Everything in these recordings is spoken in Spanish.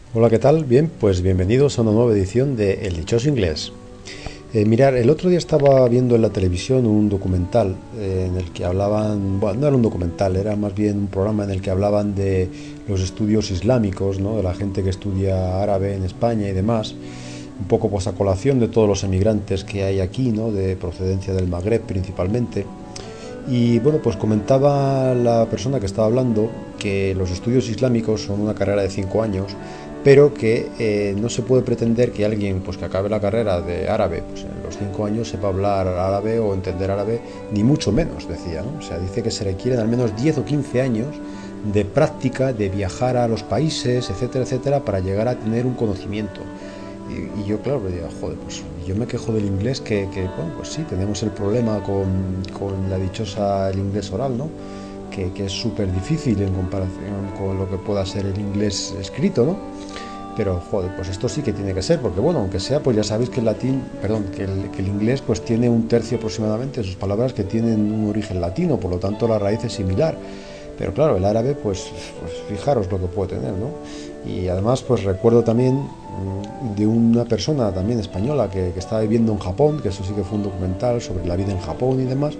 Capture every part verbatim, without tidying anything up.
Hola, ¿qué tal? Bien, pues bienvenidos a una nueva edición de El Dichoso Inglés. Eh, mirar, el otro día estaba viendo en la televisión un documental eh, en el que hablaban, bueno, no era un documental, era más bien un programa en el que hablaban de los estudios islámicos, ¿no? De la gente que estudia árabe en España y demás, un poco pues a colación de todos los emigrantes que hay aquí, ¿no? De procedencia del Magreb principalmente. Y bueno, pues comentaba la persona que estaba hablando que los estudios islámicos son una carrera de cinco años, pero que eh, no se puede pretender que alguien pues que acabe la carrera de árabe pues en los cinco años sepa hablar árabe o entender árabe, ni mucho menos, decía, ¿no? O sea, dice que se requieren al menos diez o quince años de práctica, de viajar a los países, etcétera, etcétera, para llegar a tener un conocimiento. Y, y yo, claro, me digo, joder, pues yo me quejo del inglés, que, que bueno, pues sí, tenemos el problema con, con la dichosa, el inglés oral, ¿no? Que, que es súper difícil en comparación con lo que pueda ser el inglés escrito, ¿no? Pero, joder, pues esto sí que tiene que ser, porque bueno, aunque sea, pues ya sabéis que el latín, perdón, que el, que el inglés pues tiene un tercio aproximadamente de sus palabras que tienen un origen latino, por lo tanto la raíz es similar. Pero claro, el árabe, pues, pues fijaros lo que puede tener, ¿no? Y además, pues recuerdo también mmm, de una persona también española que, que estaba viviendo en Japón, que eso sí que fue un documental sobre la vida en Japón y demás,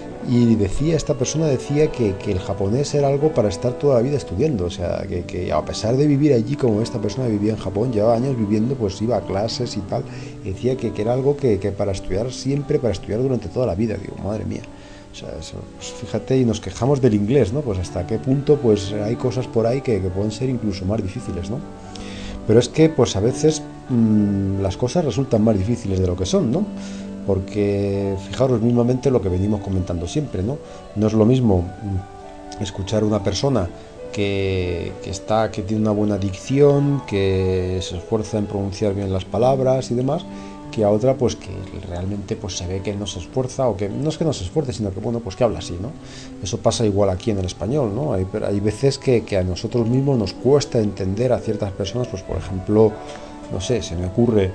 y decía, esta persona decía que, que el japonés era algo para estar toda la vida estudiando, o sea, que, que a pesar de vivir allí como esta persona vivía en Japón, llevaba años viviendo, pues iba a clases y tal, y decía que, que era algo que, que para estudiar siempre, para estudiar durante toda la vida. Digo, madre mía. O sea, eso, pues fíjate, y nos quejamos del inglés, ¿no? Pues hasta qué punto pues hay cosas por ahí que, que pueden ser incluso más difíciles, ¿no? Pero es que pues a veces mmm, las cosas resultan más difíciles de lo que son, ¿no? Porque fijaros mismamente lo que venimos comentando siempre, ¿no? No es lo mismo mmm, escuchar a una persona que, que está, que tiene una buena dicción, que se esfuerza en pronunciar bien las palabras y demás, que a otra pues que realmente pues se ve que no se esfuerza, o que no es que no se esfuerce, sino que bueno, pues que habla así, ¿no? Eso pasa igual aquí en el español, ¿no? Hay, hay veces que, que a nosotros mismos nos cuesta entender a ciertas personas, pues por ejemplo, no sé, se me ocurre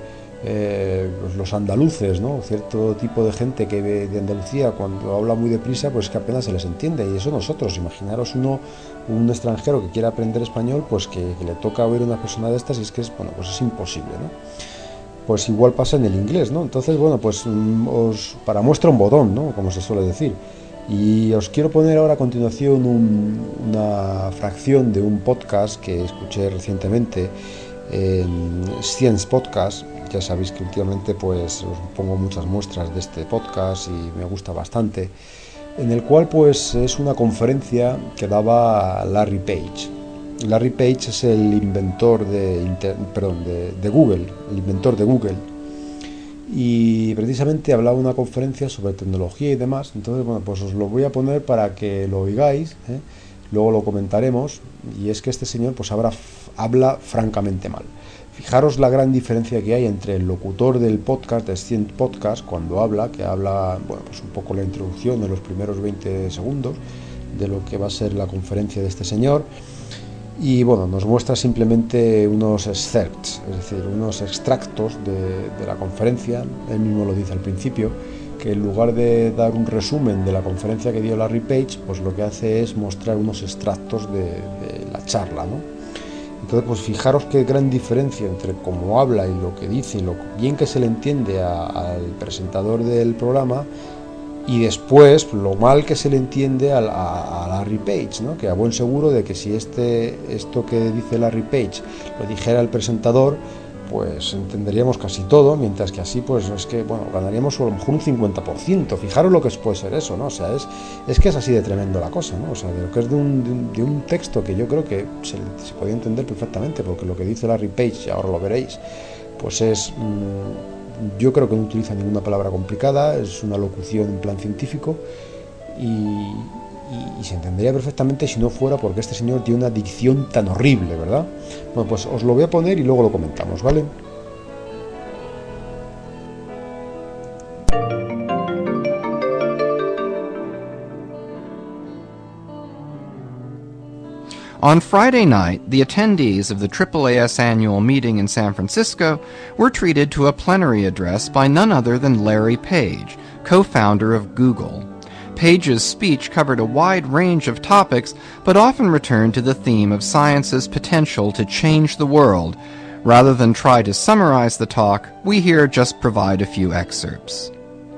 eh, pues los andaluces, ¿no? Cierto tipo de gente que de Andalucía cuando habla muy deprisa, pues que apenas se les entiende, y eso nosotros, imaginaros uno, un extranjero que quiera aprender español, pues que, que le toca oír a una persona de estas y es que es, bueno, pues es imposible, ¿no? Pues igual pasa en el inglés, ¿no? Entonces, bueno, pues os, para muestra un botón, ¿no? Como se suele decir. Y os quiero poner ahora a continuación un, una fracción de un podcast que escuché recientemente en Science Podcast. Ya sabéis que últimamente pues os pongo muchas muestras de este podcast y me gusta bastante. En el cual pues es una conferencia que daba Larry Page. Larry Page es el inventor de, inter, perdón, de, de Google, el inventor de Google, y precisamente hablaba una conferencia sobre tecnología y demás. Entonces, bueno, pues os lo voy a poner para que lo oigáis, ¿eh? Luego lo comentaremos, y es que este señor pues habla, habla francamente mal. Fijaros la gran diferencia que hay entre el locutor del podcast, de Science Podcast, cuando habla, que habla, bueno, pues un poco la introducción de los primeros veinte segundos de lo que va a ser la conferencia de este señor. Y bueno, nos muestra simplemente unos excerpts, es decir, unos extractos de, de la conferencia. Él mismo lo dice al principio, que en lugar de dar un resumen de la conferencia que dio Larry Page, pues lo que hace es mostrar unos extractos de, de la charla, ¿no? Entonces, pues fijaros qué gran diferencia entre cómo habla y lo que dice, y lo bien que se le entiende a, al presentador del programa, y después lo mal que se le entiende a, a, a Larry Page, ¿no? Que a buen seguro de que si este esto que dice Larry Page lo dijera el presentador, pues entenderíamos casi todo, mientras que así pues es que, bueno, ganaríamos a lo mejor un cincuenta por ciento. Fijaros lo que puede ser eso, ¿no? O sea, es, es que es así de tremendo la cosa, ¿no? O sea, de lo que es de un, de un, de un texto que yo creo que se, se podía entender perfectamente, porque lo que dice Larry Page, ahora lo veréis, pues es... Mmm, yo creo que no utiliza ninguna palabra complicada, es una locución en plan científico, y, y, y se entendería perfectamente si no fuera porque este señor tiene una dicción tan horrible, ¿verdad? Bueno, pues os lo voy a poner y luego lo comentamos, ¿vale? On Friday night, the attendees of the triple A S annual meeting in San Francisco were treated to a plenary address by none other than Larry Page, co-founder of Google. Page's speech covered a wide range of topics, but often returned to the theme of science's potential to change the world. Rather than try to summarize the talk, we here just provide a few excerpts.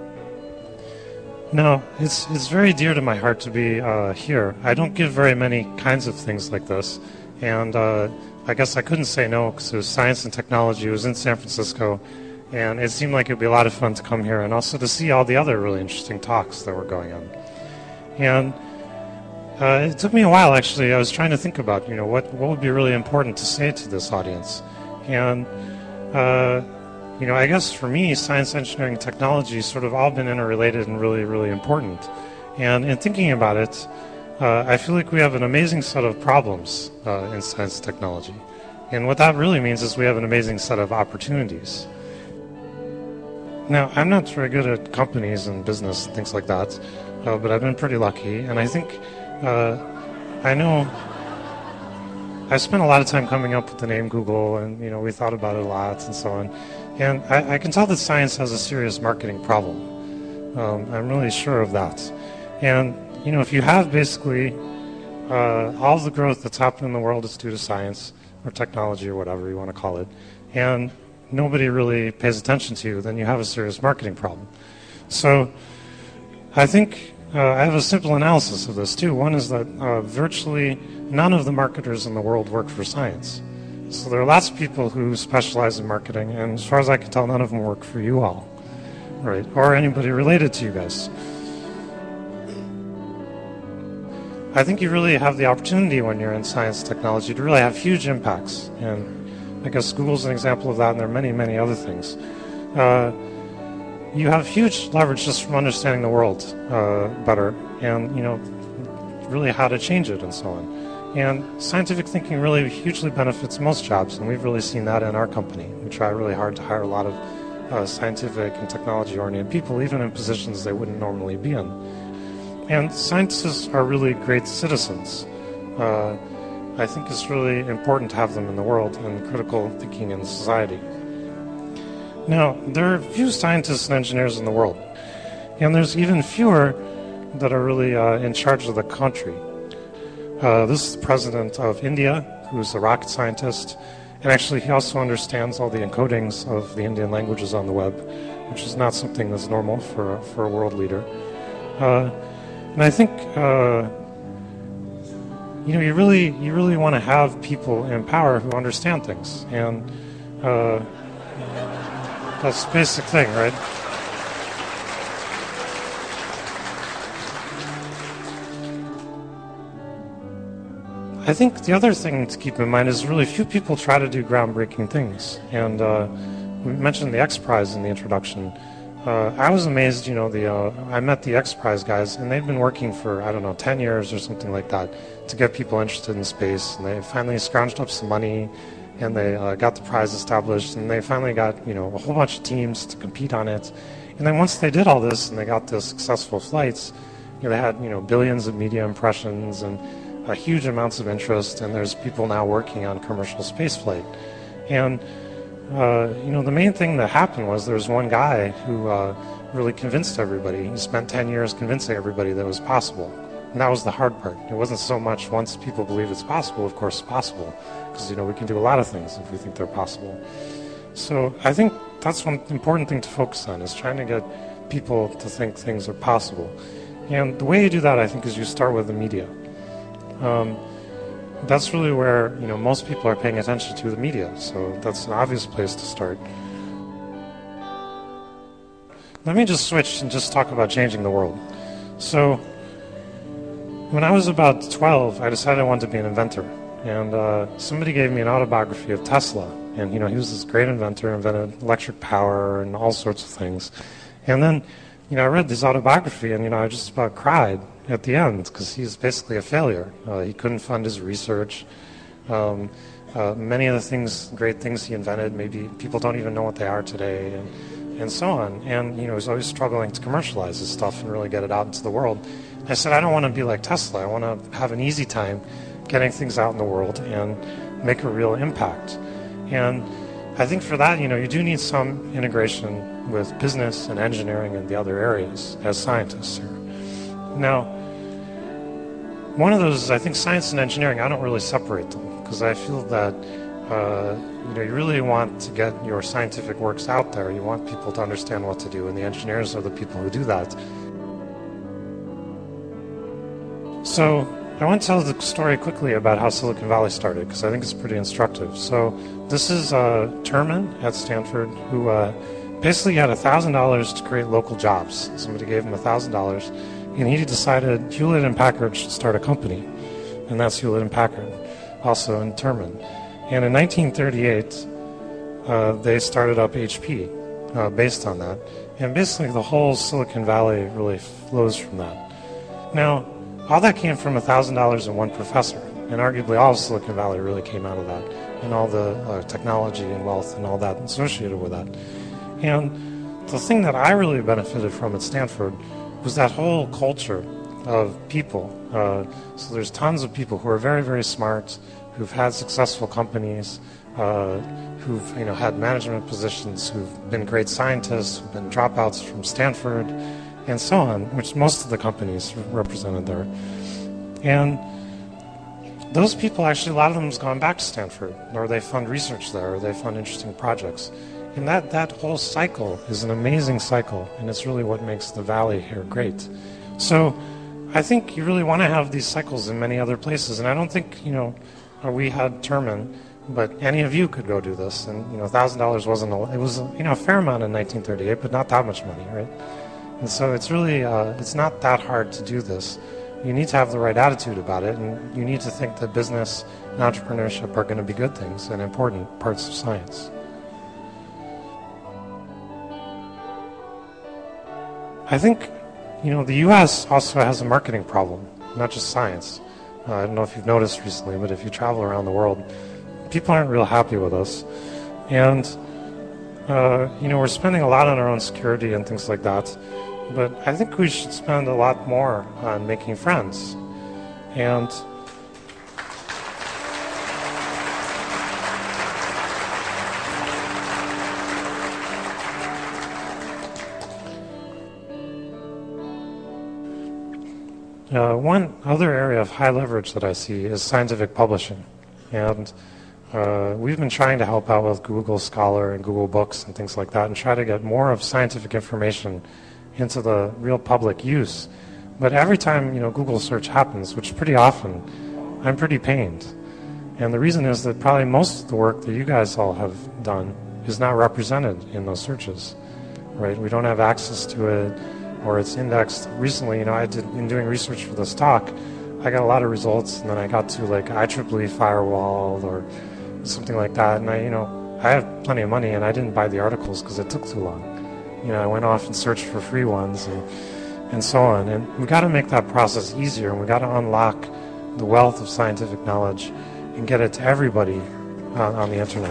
No, it's it's very dear to my heart to be uh, here. I don't give very many kinds of things like this, and uh, I guess I couldn't say no because it was science and technology. It was in San Francisco, and it seemed like it would be a lot of fun to come here and also to see all the other really interesting talks that were going on. And uh, it took me a while, actually. I was trying to think about, you know, what, what would be really important to say to this audience. And, uh, you know, I guess for me, science, engineering, and technology sort of all been interrelated and really, really important. And in thinking about it, uh, I feel like we have an amazing set of problems uh, in science and technology. And what that really means is we have an amazing set of opportunities. Now, I'm not very good at companies and business and things like that, uh, but I've been pretty lucky. And I think, uh, I know I spent a lot of time coming up with the name Google, and you know we thought about it a lot and so on. And I, I can tell that science has a serious marketing problem. Um, I'm really sure of that. And you know, if you have basically uh, all of the growth that's happened in the world is due to science or technology or whatever you want to call it, and nobody really pays attention to you, then you have a serious marketing problem. So I think uh, I have a simple analysis of this too. One is that uh, virtually none of the marketers in the world work for science. So there are lots of people who specialize in marketing, and as far as I can tell, none of them work for you all, right? Or anybody related to you guys. I think you really have the opportunity when you're in science technology to really have huge impacts. And I guess Google's an example of that, and there are many, many other things. Uh, you have huge leverage just from understanding the world uh, better, and you know, really how to change it and so on. And scientific thinking really hugely benefits most jobs, and we've really seen that in our company. We try really hard to hire a lot of uh, scientific and technology-oriented people, even in positions they wouldn't normally be in. And scientists are really great citizens. Uh, I think it's really important to have them in the world and critical thinking in society. Now, there are few scientists and engineers in the world, and there's even fewer that are really uh, in charge of the country. Uh, this is the president of India, who's a rocket scientist, and actually he also understands all the encodings of the Indian languages on the web, which is not something that's normal for, for a world leader. Uh, and I think uh, you know you really you really want to have people in power who understand things, and uh, that's the basic thing, right? I think the other thing to keep in mind is really few people try to do groundbreaking things. And uh, we mentioned the X Prize in the introduction. Uh, I was amazed, you know, the uh, I met the X Prize guys, and they've been working for, I don't know, ten years or something like that to get people interested in space. And they finally scrounged up some money, and they uh, got the prize established, and they finally got, you know, a whole bunch of teams to compete on it. And then once they did all this and they got the successful flights, you know, they had, you know, billions of media impressions and Uh, huge amounts of interest, and there's people now working on commercial spaceflight. And, uh, you know, the main thing that happened was there was one guy who uh, really convinced everybody. He spent ten years convincing everybody that it was possible. And that was the hard part. It wasn't so much once people believe it's possible, of course it's possible, because, you know, we can do a lot of things if we think they're possible. So I think that's one important thing to focus on, is trying to get people to think things are possible. And the way you do that, I think, is you start with the media. Um, that's really where, you know, most people are paying attention to the media, so that's an obvious place to start. Let me just switch and just talk about changing the world. So, when I was about twelve, I decided I wanted to be an inventor, and uh, somebody gave me an autobiography of Tesla, and, you know, he was this great inventor, invented electric power and all sorts of things. And then, you know, I read this autobiography, and, you know, I just about cried at the end, because he's basically a failure. Uh, he couldn't fund his research. Um, uh, many of the things, great things he invented, maybe people don't even know what they are today, and, and so on. And, you know, he's always struggling to commercialize his stuff and really get it out into the world. I said, I don't want to be like Tesla. I want to have an easy time getting things out in the world and make a real impact. And I think for that, you know, you do need some integration with business and engineering and the other areas as scientists here. Now, one of those is, I think, science and engineering. I don't really separate them because I feel that uh, you know you really want to get your scientific works out there. You want people to understand what to do, and the engineers are the people who do that. So I want to tell the story quickly about how Silicon Valley started because I think it's pretty instructive. So this is uh, Terman at Stanford who uh, basically had one thousand dollars to create local jobs. Somebody gave him one thousand dollars, and he decided Hewlett and Packard should start a company, and that's Hewlett and Packard, also in Terman. And in nineteen thirty-eight, uh, they started up H P uh, based on that. And basically the whole Silicon Valley really flows from that. Now, all that came from one thousand dollars and one professor, and arguably all of Silicon Valley really came out of that, and all the uh, technology and wealth and all that associated with that. And the thing that I really benefited from at Stanford was that whole culture of people. Uh, so there's tons of people who are very, very smart, who've had successful companies, uh, who've you know had management positions, who've been great scientists, who've been dropouts from Stanford, and so on, which most of the companies represented there. And those people, actually, a lot of them has gone back to Stanford, or they fund research there, or they fund interesting projects. And that, that whole cycle is an amazing cycle, and it's really what makes the Valley here great. So I think you really want to have these cycles in many other places, and I don't think, you know, we had Terman, but any of you could go do this, and, you know, one thousand dollars wasn't, a, it was, you know, a fair amount in nineteen thirty-eight, but not that much money, right? And so it's really, uh, it's not that hard to do this. You need to have the right attitude about it, and you need to think that business and entrepreneurship are going to be good things and important parts of science. I think, you know, the U S also has a marketing problem, not just science. Uh, I don't know if you've noticed recently, but if you travel around the world, people aren't real happy with us. And, uh, you know, we're spending a lot on our own security and things like that. But I think we should spend a lot more on making friends. And uh, one other area of high leverage that I see is scientific publishing. And uh, we've been trying to help out with Google Scholar and Google Books and things like that and try to get more of scientific information into the real public use. But every time, you know, Google search happens, which pretty often, I'm pretty pained. And the reason is that probably most of the work that you guys all have done is not represented in those searches, right? We don't have access to it, or it's indexed. Recently, you know, I did, in doing research for this talk, I got a lot of results, and then I got to like I triple E firewall or something like that, and I, you know, I have plenty of money, and I didn't buy the articles because it took too long. You know, I went off and searched for free ones and, and so on. And we got to make that process easier, and we got to unlock the wealth of scientific knowledge and get it to everybody uh, on the internet.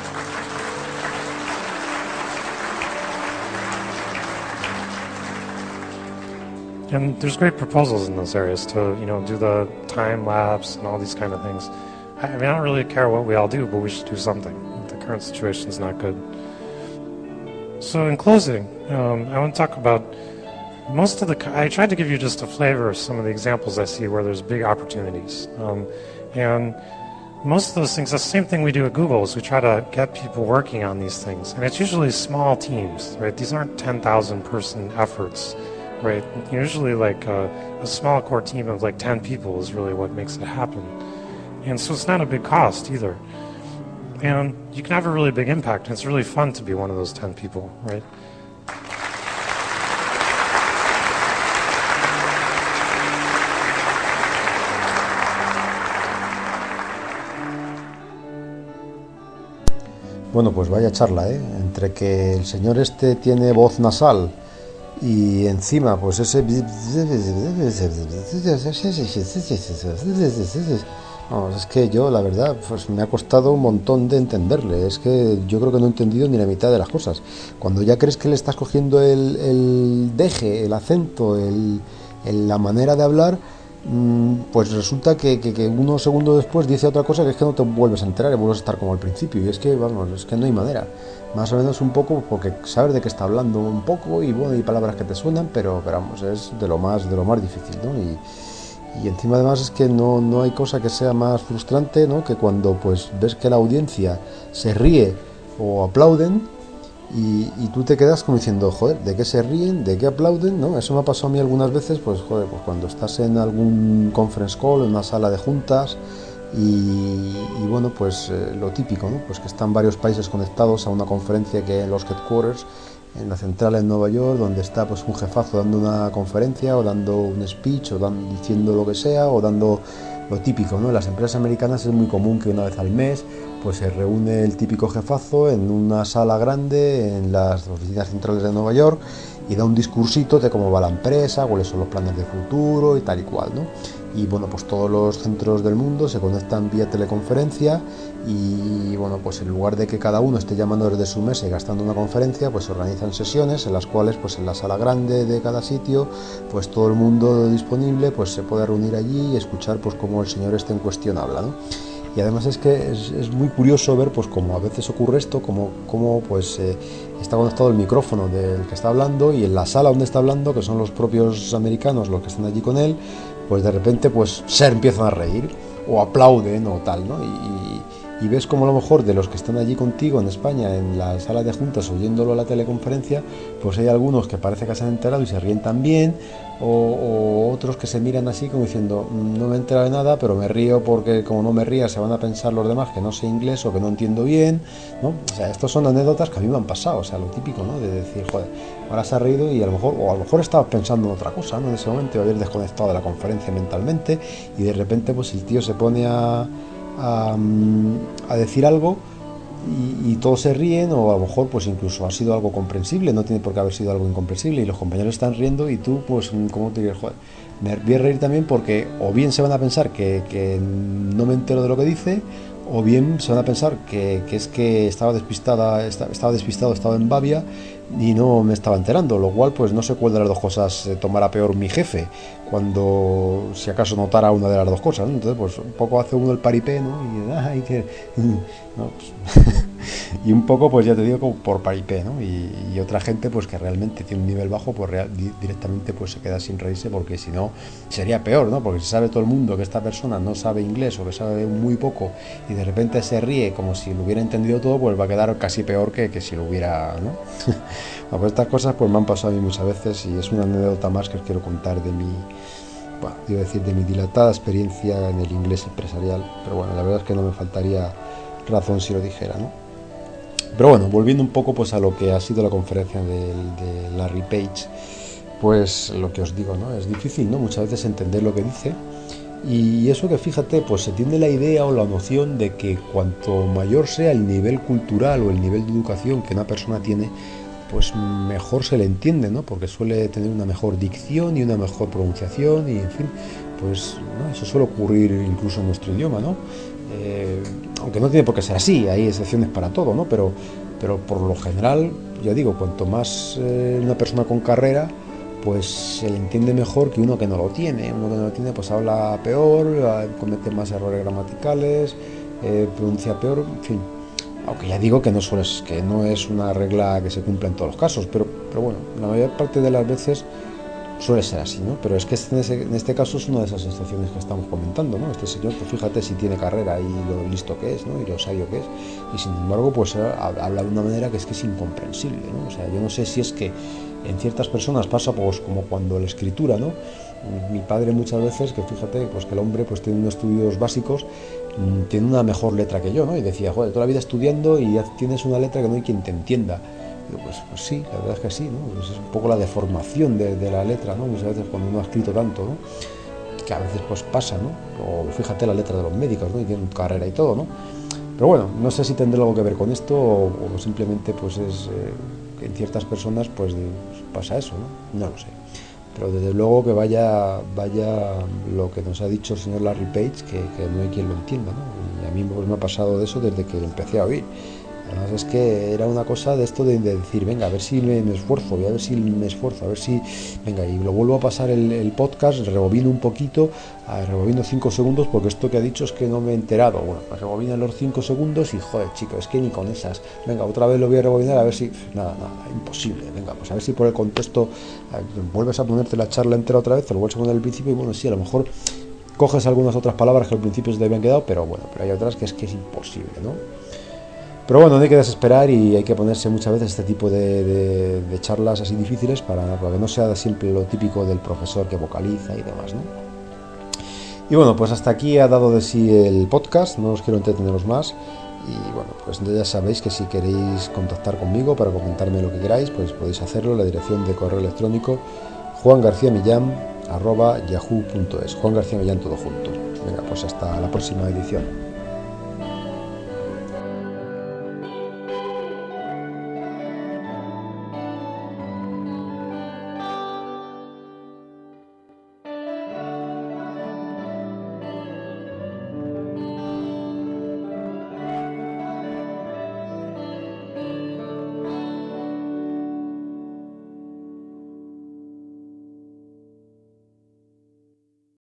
And there's great proposals in those areas to, you know, do the time lapse and all these kind of things. I, I mean, I don't really care what we all do, but we should do something. The current situation is not good. So in closing, um, I want to talk about most of the, I tried to give you just a flavor of some of the examples I see where there's big opportunities. Um, and most of those things, that's the same thing we do at Google, is we try to get people working on these things. And it's usually small teams, right? These aren't ten thousand person efforts, right? Usually like a, a small core team of like ten people is really what makes it happen. And so it's not a big cost either. And you can have a really big impact, and it's really fun to be one of those ten people, right? Bueno, pues vaya charla, ¿eh? Entre que el señor este tiene voz nasal y encima, pues ese... Vamos, es que yo, la verdad, pues me ha costado un montón de entenderle. Es que yo creo que no he entendido ni la mitad de las cosas. Cuando ya crees que le estás cogiendo el, el deje, el acento, el, el, la manera de hablar, pues resulta que, que, que unos segundos después dice otra cosa que es que no te vuelves a enterar y vuelves a estar como al principio. Y es que, vamos, es que no hay manera. Más o menos un poco porque sabes de qué está hablando un poco y bueno, hay palabras que te suenan, pero, pero vamos, es de lo más, de lo más difícil, ¿no? Y, y encima además es que no, no hay cosa que sea más frustrante, ¿no? Que cuando pues ves que la audiencia se ríe o aplauden. Y, y tú te quedas como diciendo, joder, ¿de qué se ríen? ¿De qué aplauden? ¿No? Eso me ha pasado a mí algunas veces, pues joder, pues cuando estás en algún conference call, en una sala de juntas y, y bueno, pues eh, lo típico, ¿no? Pues que están varios países conectados a una conferencia que en los headquarters, en la central en Nueva York, donde está pues un jefazo dando una conferencia o dando un speech o dando, diciendo lo que sea o dando lo típico, ¿no? En las empresas americanas es muy común que una vez al mes pues se reúne el típico jefazo en una sala grande en las oficinas centrales de Nueva York y da un discursito de cómo va la empresa, cuáles son los planes de futuro y tal y cual, ¿no? Y bueno, pues todos los centros del mundo se conectan vía teleconferencia y bueno, pues en lugar de que cada uno esté llamando desde su mesa y gastando una conferencia, pues se organizan sesiones en las cuales pues en la sala grande de cada sitio, pues todo el mundo disponible pues se puede reunir allí y escuchar pues cómo el señor este en cuestión habla, ¿no? Y además es que es, es muy curioso ver pues cómo a veces ocurre esto, como, como pues eh, está conectado el micrófono del que está hablando y en la sala donde está hablando, que son los propios americanos los que están allí con él, pues de repente pues se empiezan a reír o aplauden o tal, ¿no? Y, y ves como a lo mejor de los que están allí contigo en España en la sala de juntas oyéndolo a la teleconferencia, pues hay algunos que parece que se han enterado y se ríen también, o, o otros que se miran así como diciendo no me he enterado de nada, pero me río porque como no me ría se van a pensar los demás que no sé inglés o que no entiendo bien, ¿no? O sea, estos son anécdotas que a mí me han pasado, o sea, lo típico, ¿no? De decir, joder, ahora se ha reído y a lo mejor, o a lo mejor estabas pensando en otra cosa, ¿no? En ese momento, haber desconectado de la conferencia mentalmente y de repente pues el tío se pone a A, a decir algo y, y todos se ríen o a lo mejor pues incluso ha sido algo comprensible, no tiene por qué haber sido algo incomprensible y los compañeros están riendo y tú pues como te dices, joder, me voy a reír también porque o bien se van a pensar que, que no me entero de lo que dice o bien se van a pensar que, que es que estaba despistada, estaba despistado, estaba en babia y no me estaba enterando, lo cual pues no sé cuál de las dos cosas eh, tomará peor mi jefe cuando si acaso notara una de las dos cosas, ¿no? Entonces pues un poco hace uno el paripé, ¿no? Y, ay, que, no, pues, y un poco pues ya te digo como por paripé, ¿no? Y, y otra gente pues que realmente tiene un nivel bajo pues real, di, directamente pues se queda sin reírse porque si no sería peor, ¿no? Porque si sabe todo el mundo que esta persona no sabe inglés o que sabe muy poco y de repente se ríe como si lo hubiera entendido todo, pues va a quedar casi peor que, que si lo hubiera, ¿no? Bueno, pues estas cosas pues me han pasado a mí muchas veces y es una anécdota más que os quiero contar de mi, bueno, iba a decir de mi dilatada experiencia en el inglés empresarial, pero bueno, la verdad es que no me faltaría razón si lo dijera, ¿no? Pero bueno, volviendo un poco pues a lo que ha sido la conferencia de, de Larry Page, pues lo que os digo, ¿no? Es difícil, ¿no? Muchas veces entender lo que dice. Y eso que fíjate, pues se tiene la idea o la noción de que cuanto mayor sea el nivel cultural o el nivel de educación que una persona tiene, pues mejor se le entiende, ¿no? Porque suele tener una mejor dicción y una mejor pronunciación y en fin, pues ¿no? Eso suele ocurrir incluso en nuestro idioma, ¿no? Eh, aunque no tiene por qué ser así, hay excepciones para todo, ¿no? Pero, pero por lo general, ya digo, cuanto más eh, una persona con carrera, pues se le entiende mejor que uno que no lo tiene. Uno que no lo tiene pues habla peor, comete más errores gramaticales, eh, pronuncia peor, en fin. Aunque ya digo que no, suele, que no es una regla que se cumpla en todos los casos, pero, pero bueno, la mayor parte de las veces suele ser así, ¿no? Pero es que en, ese, en este caso es una de esas excepciones que estamos comentando, ¿no? Este señor, pues fíjate si tiene carrera y lo listo que es, ¿no? Y lo sabio que es, y sin embargo, pues habla de una manera que es que es incomprensible, ¿no? O sea, yo no sé si es que en ciertas personas pasa pues como cuando la escritura, ¿no? Mi padre muchas veces, que fíjate, pues que el hombre pues tiene unos estudios básicos, tiene una mejor letra que yo, ¿no? Y decía, joder, toda la vida estudiando y ya tienes una letra que no hay quien te entienda. Digo, pues, pues sí, la verdad es que sí, ¿no? Pues es un poco la deformación de, de la letra, ¿no? Muchas veces cuando uno ha escrito tanto, ¿no? Que a veces pues pasa, ¿no? O fíjate la letra de los médicos, ¿no? Y tienen carrera y todo, ¿no? Pero bueno, no sé si tendrá algo que ver con esto o, o simplemente pues es eh, en ciertas personas pues pasa eso, ¿no? No lo sé. Pero desde luego que vaya vaya lo que nos ha dicho el señor Larry Page, que, que no hay quien lo entienda, ¿no? Y a mí pues, me ha pasado de eso desde que empecé a oír. Además es que era una cosa de esto de, de decir, venga, a ver si me, me esfuerzo, voy a ver si me esfuerzo, a ver si, venga, y lo vuelvo a pasar el, el podcast, rebobino un poquito, a, rebobino cinco segundos, porque esto que ha dicho es que no me he enterado. Bueno, pues rebobina los cinco segundos y, joder, chicos, es que ni con esas. Venga, otra vez lo voy a rebobinar, a ver si, nada, nada, imposible. Venga, pues a ver si por el contexto vuelves a ponerte la charla entera otra vez, te lo vuelves a poner al principio y, bueno, sí, a lo mejor coges algunas otras palabras que al principio se te habían quedado, pero bueno, pero hay otras que es que es imposible, ¿no? Pero bueno, no hay que desesperar y hay que ponerse muchas veces este tipo de, de, de charlas así difíciles para, para que no sea siempre lo típico del profesor que vocaliza y demás, ¿no? Y bueno, pues hasta aquí ha dado de sí el podcast, no os quiero entreteneros más. Y bueno, pues ya sabéis que si queréis contactar conmigo para comentarme lo que queráis, pues podéis hacerlo. La dirección de correo electrónico juangarciamillán arroba yahoo punto es. Juan García Millán todo junto. Venga, pues hasta la próxima edición.